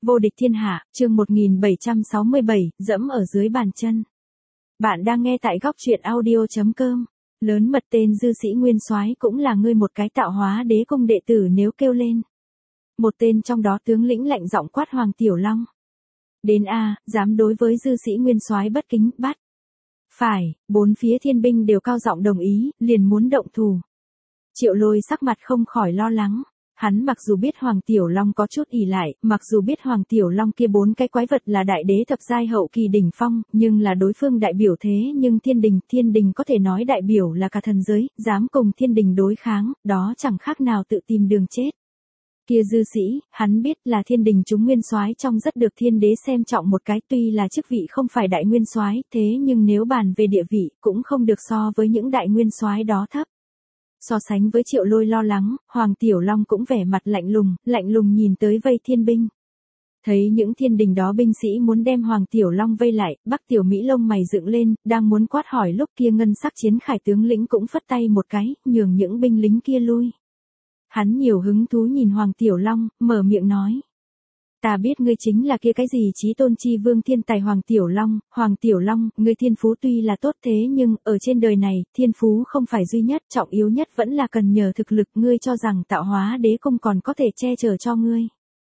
Vô địch thiên hạ, chương 1767, dẫm ở dưới bàn chân. Bạn đang nghe tại góc truyện audio.com. Lớn mật tên dư sĩ Nguyên Soái cũng là ngươi một cái tạo hóa đế cung đệ tử nếu kêu lên. Một tên trong đó tướng lĩnh lạnh giọng quát Hoàng Tiểu Long. Đến a, dám đối với dư sĩ Nguyên Soái bất kính, bắt. Phải, bốn phía thiên binh đều cao giọng đồng ý, liền muốn động thủ. Triệu Lôi sắc mặt không khỏi lo lắng. Hắn mặc dù biết Hoàng Tiểu Long có chút ỷ lại, mặc dù biết Hoàng Tiểu Long kia bốn cái quái vật là đại đế thập giai hậu kỳ đỉnh phong, nhưng là đối phương đại biểu thế nhưng thiên đình có thể nói đại biểu là cả thần giới, dám cùng thiên đình đối kháng, đó chẳng khác nào tự tìm đường chết. Kia dư sĩ, hắn biết là thiên đình chúng nguyên soái trong rất được thiên đế xem trọng một cái, tuy là chức vị không phải đại nguyên soái, thế nhưng nếu bàn về địa vị, cũng không được so với những đại nguyên soái đó thấp. So sánh với Triệu Lôi lo lắng, Hoàng Tiểu Long cũng vẻ mặt lạnh lùng nhìn tới vây thiên binh. Thấy những thiên đình đó binh sĩ muốn đem Hoàng Tiểu Long vây lại, Bắc Tiểu Mỹ lông mày dựng lên, đang muốn quát hỏi lúc kia ngân sắc chiến khải tướng lĩnh cũng phất tay một cái, nhường những binh lính kia lui. Hắn nhiều hứng thú nhìn Hoàng Tiểu Long, mở miệng nói. Ta biết ngươi chính là kia cái gì chí tôn chi vương thiên tài Hoàng Tiểu Long, ngươi thiên phú tuy là tốt thế nhưng, ở trên đời này, thiên phú không phải duy nhất, trọng yếu nhất vẫn là cần nhờ thực lực, ngươi cho rằng tạo hóa đế cung còn có thể che chở cho ngươi.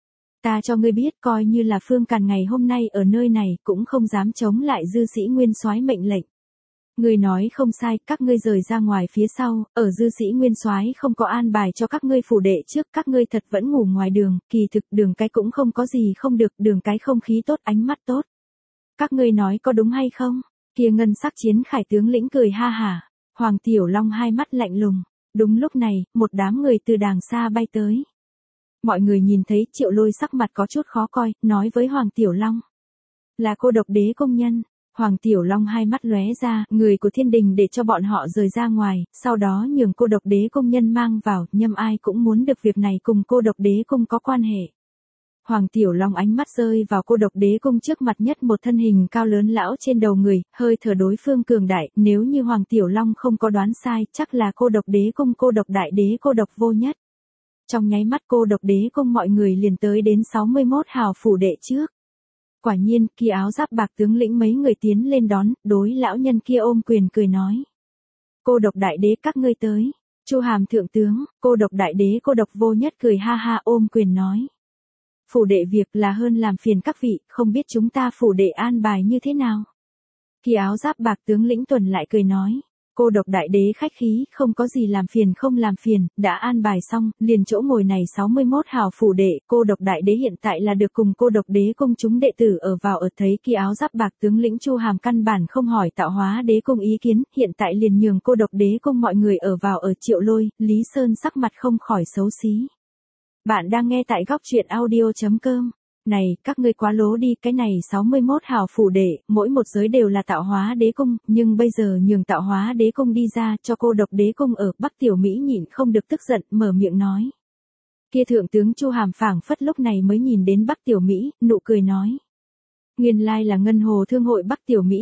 Ta cho ngươi biết coi như là Phương Càn ngày hôm nay ở nơi này cũng không dám chống lại dư sĩ Nguyên Soái mệnh lệnh. Ngươi nói không sai, các ngươi rời ra ngoài phía sau, ở dư sĩ Nguyên Soái không có an bài cho các ngươi phủ đệ trước, các ngươi thật vẫn ngủ ngoài đường, kỳ thực đường cái cũng không có gì không được, đường cái không khí tốt, ánh mắt tốt. Các ngươi nói có đúng hay không? Kia ngân sắc chiến khải tướng lĩnh cười ha hả, Hoàng Tiểu Long hai mắt lạnh lùng. Đúng lúc này, một đám người từ đàng xa bay tới. Mọi người nhìn thấy Triệu Lôi sắc mặt có chút khó coi, nói với Hoàng Tiểu Long. Là cô độc đế công nhân. Hoàng Tiểu Long hai mắt lóe ra, người của thiên đình để cho bọn họ rời ra ngoài, sau đó nhường cô độc đế công nhân mang vào, nhâm ai cũng muốn được việc này cùng cô độc đế cung có quan hệ. Hoàng Tiểu Long ánh mắt rơi vào cô độc đế cung trước mặt nhất một thân hình cao lớn lão trên đầu người, hơi thở đối phương cường đại, nếu như Hoàng Tiểu Long không có đoán sai, chắc là cô độc đế cung cô độc đại đế cô độc vô nhất. Trong nháy mắt cô độc đế cung mọi người liền tới đến 61 hào phủ đệ trước. Quả nhiên, kia áo giáp bạc tướng lĩnh mấy người tiến lên đón, đối lão nhân kia ôm quyền cười nói. Cô độc đại đế các ngươi tới. Chu Hàm thượng tướng, cô độc đại đế cô độc vô nhất cười ha ha ôm quyền nói. Phủ đệ việc là hơn làm phiền các vị, không biết chúng ta phủ đệ an bài như thế nào. Kia áo giáp bạc tướng lĩnh tuần lại cười nói. Cô độc đại đế khách khí, không có gì làm phiền không làm phiền, đã an bài xong, liền chỗ ngồi này 61 hào phủ đệ, cô độc đại đế hiện tại là được cùng cô độc đế cung chúng đệ tử ở vào ở thấy kia áo giáp bạc tướng lĩnh Chu Hàm căn bản không hỏi tạo hóa đế cung ý kiến, hiện tại liền nhường cô độc đế cung mọi người ở vào ở Triệu Lôi, Lý Sơn sắc mặt không khỏi xấu xí. Bạn đang nghe tại góc truyện audio.com. Này, các ngươi quá lố đi, cái này 61 hào phủ đệ, mỗi một giới đều là tạo hóa đế cung, nhưng bây giờ nhường tạo hóa đế cung đi ra cho cô độc đế cung ở Bắc Tiểu Mỹ nhịn không được tức giận, mở miệng nói. Kia thượng tướng Chu Hàm phảng phất lúc này mới nhìn đến Bắc Tiểu Mỹ, nụ cười nói. Nguyên lai là Ngân Hồ Thương hội Bắc Tiểu Mỹ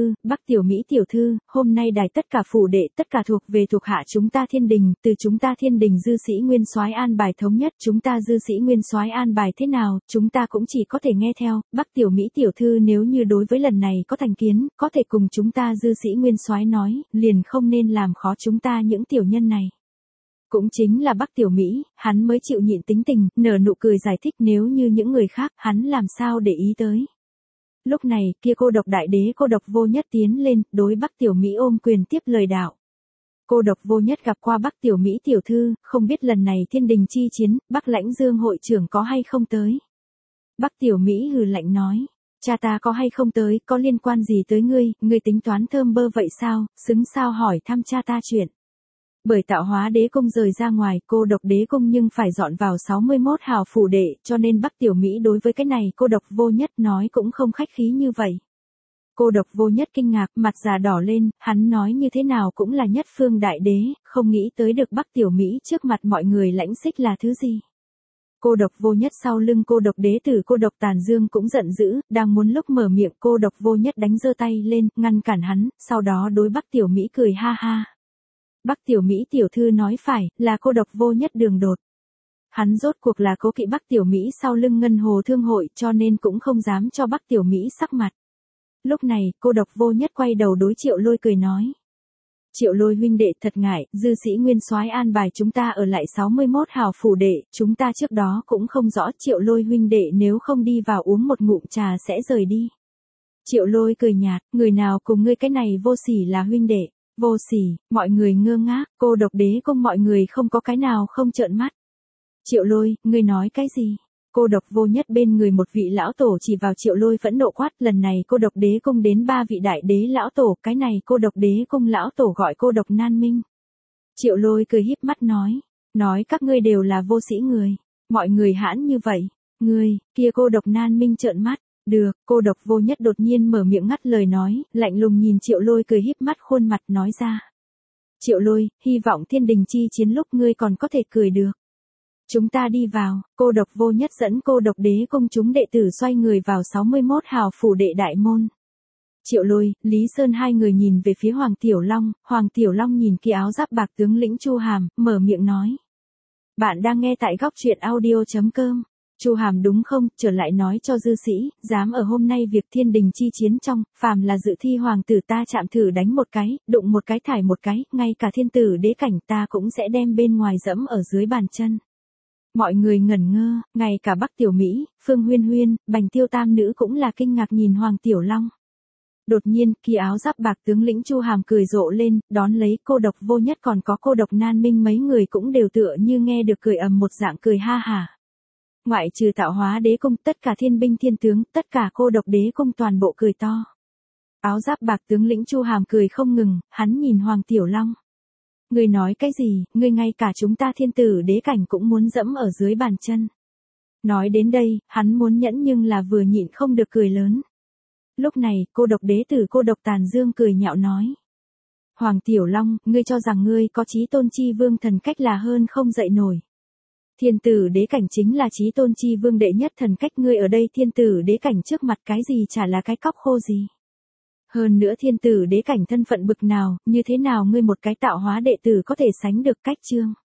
tiểu thư, hôm nay đài tất cả phủ đệ tất cả thuộc về thuộc hạ chúng ta thiên đình, từ chúng ta thiên đình dư sĩ Nguyên Soái an bài thống nhất, chúng ta dư sĩ Nguyên Soái an bài thế nào, chúng ta cũng chỉ có thể nghe theo, Bắc Tiểu Mỹ tiểu thư nếu như đối với lần này có thành kiến, có thể cùng chúng ta dư sĩ Nguyên Soái nói, liền không nên làm khó chúng ta những tiểu nhân này. Cũng chính là Bắc Tiểu Mỹ, hắn mới chịu nhịn tính tình, nở nụ cười giải thích nếu như những người khác, hắn làm sao để ý tới. Lúc này, kia cô độc đại đế cô độc vô nhất tiến lên, đối Bắc Tiểu Mỹ ôm quyền tiếp lời đạo. Cô độc vô nhất gặp qua Bắc Tiểu Mỹ tiểu thư, không biết lần này thiên đình chi chiến, Bắc Lãnh Dương hội trưởng có hay không tới. Bắc Tiểu Mỹ hừ lạnh nói, cha ta có hay không tới, có liên quan gì tới ngươi tính toán thơm bơ vậy sao, xứng sao hỏi thăm cha ta chuyện. Bởi tạo hóa đế cung rời ra ngoài, cô độc đế cung nhưng phải dọn vào 61 hào phủ đệ, cho nên Bắc Tiểu Mỹ đối với cái này cô độc vô nhất nói cũng không khách khí như vậy. Cô độc vô nhất kinh ngạc, mặt già đỏ lên, hắn nói như thế nào cũng là nhất phương đại đế, không nghĩ tới được Bắc Tiểu Mỹ trước mặt mọi người lãnh xích là thứ gì. Cô độc vô nhất sau lưng cô độc đế tử cô độc Tàn Dương cũng giận dữ, đang muốn lúc mở miệng cô độc vô nhất đánh giơ tay lên, ngăn cản hắn, sau đó đối Bắc Tiểu Mỹ cười ha ha. Bắc Tiểu Mỹ tiểu thư nói phải, là cô độc vô nhất đường đột. Hắn rốt cuộc là cố kỵ Bắc Tiểu Mỹ sau lưng Ngân Hồ Thương hội cho nên cũng không dám cho Bắc Tiểu Mỹ sắc mặt. Lúc này, cô độc vô nhất quay đầu đối Triệu Lôi cười nói. Triệu Lôi huynh đệ thật ngại, dư sĩ nguyên soái an bài chúng ta ở lại 61 hào phủ đệ, chúng ta trước đó cũng không rõ Triệu Lôi huynh đệ nếu không đi vào uống một ngụm trà sẽ rời đi. Triệu Lôi cười nhạt, người nào cùng ngươi cái này vô sỉ là huynh đệ, vô sỉ, mọi người ngơ ngác, cô độc đế cung mọi người không có cái nào không trợn mắt. Triệu Lôi, ngươi nói cái gì? Cô độc vô nhất bên người một vị lão tổ chỉ vào Triệu Lôi phẫn nộ quát, lần này cô độc đế cung đến 3 vị đại đế lão tổ, cái này cô độc đế cung lão tổ gọi cô độc nan minh. Triệu Lôi cười híp mắt nói các ngươi đều là vô sĩ người, mọi người hãn như vậy, ngươi, kia cô độc nan minh trợn mắt, được, cô độc vô nhất đột nhiên mở miệng ngắt lời nói, lạnh lùng nhìn Triệu Lôi cười híp mắt khuôn mặt nói ra. Triệu Lôi, hy vọng thiên đình chi chiến lúc ngươi còn có thể cười được. Chúng ta đi vào, cô độc vô nhất dẫn cô độc đế cung chúng đệ tử xoay người vào 61 hào phủ đệ đại môn. Triệu Lôi, Lý Sơn hai người nhìn về phía Hoàng Tiểu Long nhìn kia áo giáp bạc tướng lĩnh Chu Hàm, mở miệng nói. Bạn đang nghe tại góc truyện audio.com. Chu Hàm đúng không, trở lại nói cho dư sĩ, dám ở hôm nay việc thiên đình chi chiến trong, phàm là dự thi hoàng tử ta chạm thử đánh một cái, đụng một cái thải một cái, ngay cả thiên tử đế cảnh ta cũng sẽ đem bên ngoài dẫm ở dưới bàn chân. Mọi người ngẩn ngơ, ngay cả Bắc Tiểu Mỹ, Phương Huyên Huyên, Bành Tiêu tam nữ cũng là kinh ngạc nhìn Hoàng Tiểu Long. Đột nhiên, kia áo giáp bạc tướng lĩnh Chu Hàm cười rộ lên, đón lấy cô độc vô nhất còn có cô độc nan minh mấy người cũng đều tựa như nghe được cười ầm một dạng cười ha hả. Ngoại trừ Tạo Hóa đế cung, tất cả thiên binh thiên tướng, tất cả cô độc đế cung toàn bộ cười to. Áo giáp bạc tướng lĩnh Chu Hàm cười không ngừng, hắn nhìn Hoàng Tiểu Long. Ngươi nói cái gì, ngươi ngay cả chúng ta thiên tử đế cảnh cũng muốn dẫm ở dưới bàn chân. Nói đến đây, hắn muốn nhẫn nhưng là vừa nhịn không được cười lớn. Lúc này, cô độc đế tử cô độc Tàn Dương cười nhạo nói. Hoàng Tiểu Long, ngươi cho rằng ngươi có chí tôn chi vương thần cách là hơn không dậy nổi. Thiên tử đế cảnh chính là chí tôn chi vương đệ nhất thần cách, ngươi ở đây thiên tử đế cảnh trước mặt cái gì chả là cái cóc khô gì. Hơn nữa thiên tử đế cảnh thân phận bực nào, như thế nào ngươi một cái tạo hóa đệ tử có thể sánh được cách chương.